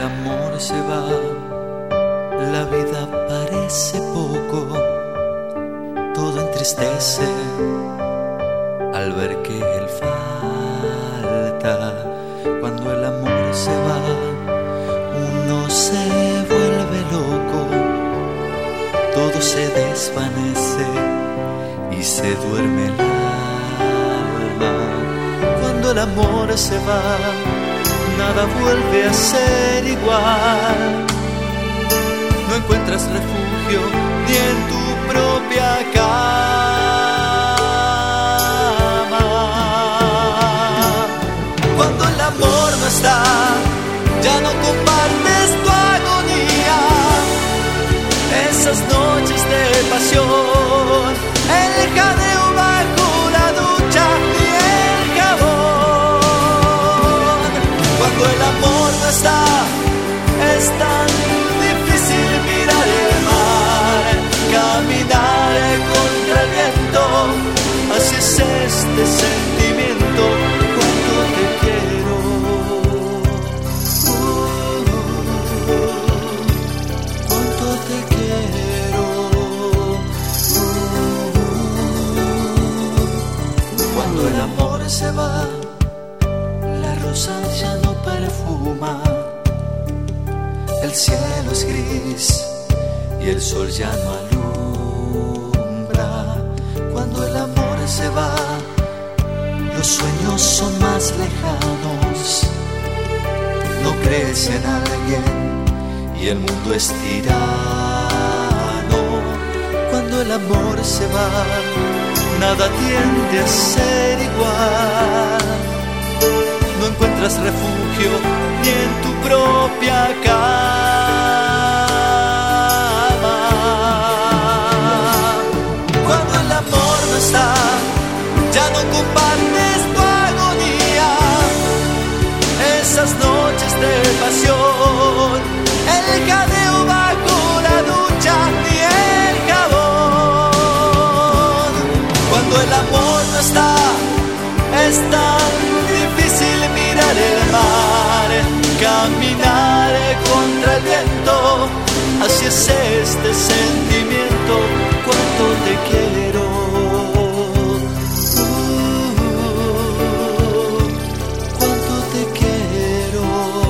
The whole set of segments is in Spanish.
amor se va, la vida parece poco, todo entristece al ver que él falta. Cuando el amor se va, uno se vuelve loco, todo se desvanece y se duerme el alma. Cuando el amor se va, nada vuelve a ser igual. No encuentras refugio ni en tu propia cama. Cuando el amor no está, ya no compartes tu agonía. Esas noches de pasión, el jadeo bajo la ducha y el jabón. Cuando el amor no está, es tan difícil mirar el mar, caminar contra el viento. Así es este sentimiento, cuánto te quiero. Cuánto te quiero. Cuando el amor se va, la rosa ya no perfuma, el cielo es gris y el sol ya no alumbra. Cuando el amor se va, los sueños son más lejanos, no crees en alguien y el mundo es tirano. Cuando el amor se va, nada tiende a ser igual. No encuentras refugio ni en tu propia cama. Cuando el amor no está, ya no compartes tu agonía. Esas noches de pasión, el jadeo bajo la ducha y el jabón. Cuando el amor no está, es tan difícil mirar el mar, caminar contra el viento. Así es este sentimiento, cuánto te quiero. Cuánto te quiero.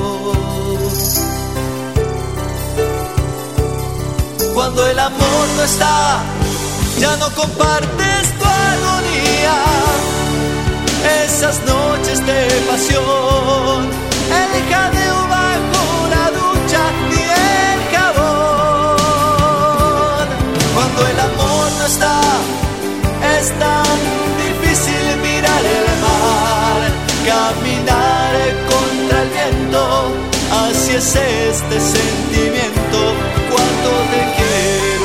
Cuando el amor no está, ya no compartes tu agonía. Esas noches de pasión, el jadeo bajo la ducha y el jabón. Cuando el amor no está, es tan difícil mirar el mar, caminar contra el viento. Así es este sentimiento, cuánto te quiero.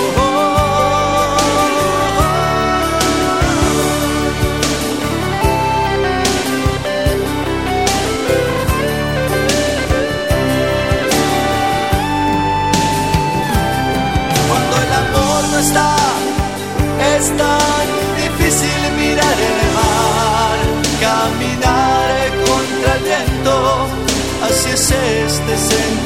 Es tan difícil mirar el mar, caminar contra el viento. Así es este sentimiento.